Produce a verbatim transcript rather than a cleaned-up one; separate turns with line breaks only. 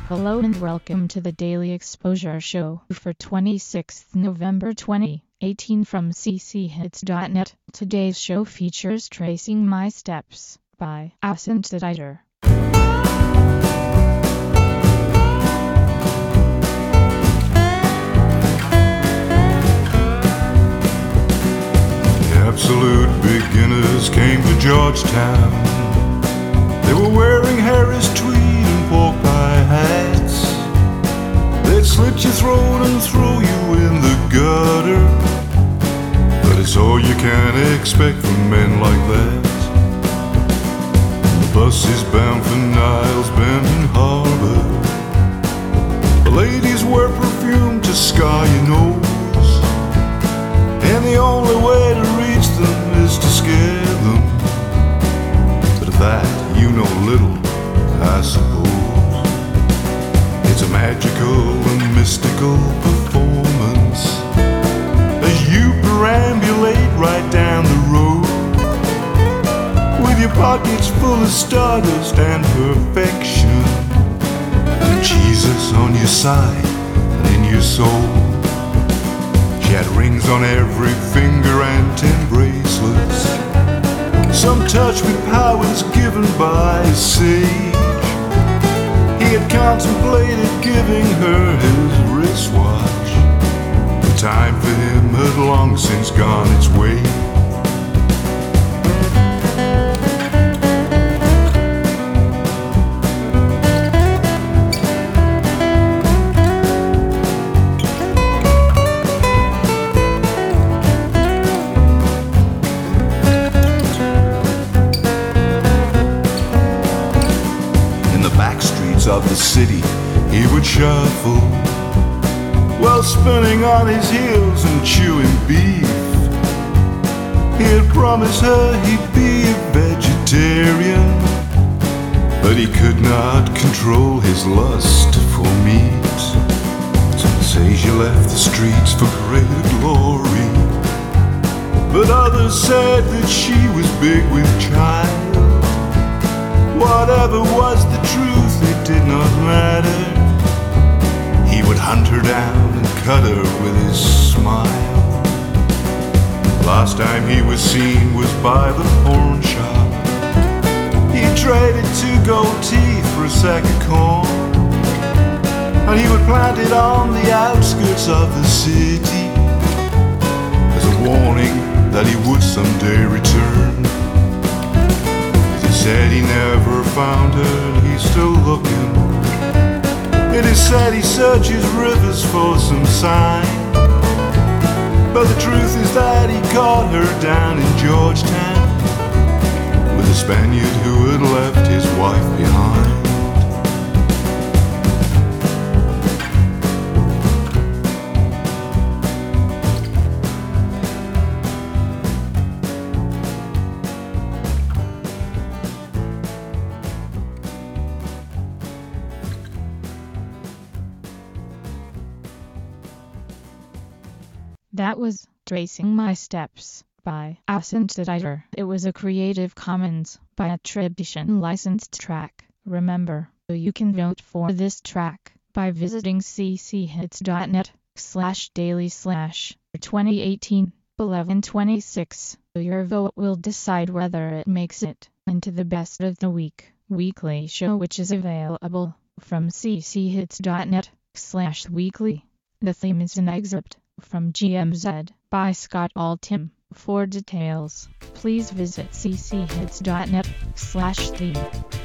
Hello and welcome to the Daily Exposure Show for twenty-sixth November twenty eighteen from c c hits dot net. Today's show features Tracing My Steps by Ascendediter.
Absolute beginners came to Georgetown. They were wearing Harris tweed and pork pie hats. They'd slit your throat and throw you in the gutter, but it's all you can expect from men like that. The bus is bound for Niles Bend and Harbor. The ladies wear perfume to scar your nose, and the only way to reach them is to scare them. But of that you know little, I suppose. It's a magical and mystical performance as you perambulate right down the road, with your pockets full of stardust and perfection, and Jesus on your side and in your soul. She had rings on every finger and ten bracelets, some touched with powers given by a sage. He had contemplated giving her his wristwatch. The time for him had long since gone its way. Of the city he would shuffle, while spinning on his heels and chewing beef. He had promised her he'd be a vegetarian, but he could not control his lust for meat. Some say she left the streets for greater glory, but others said that she was big with child. Whatever was the truth, it did not matter. He would hunt her down and cut her with his smile. Last time he was seen was by the pawn shop. He traded two gold teeth for a sack of corn, and he would plant it on the outskirts of the city as a warning that he would someday return. He said he never found her and he's still looking. It is said he searches rivers for some sign, but the truth is that he caught her down in Georgetown with a Spaniard who had left his wife behind.
That was Tracing My Steps by Ascendediter. It was a Creative Commons by attribution licensed track. Remember, you can vote for this track by visiting c c hits dot net slash daily slash twenty eighteen eleven twenty-six. Your vote will decide whether it makes it into the best of the week weekly show, which is available from c c hits dot net slash weekly. The theme is an excerpt from G M Z by Scott Altham. For details, please visit c c hits dot net slash theme.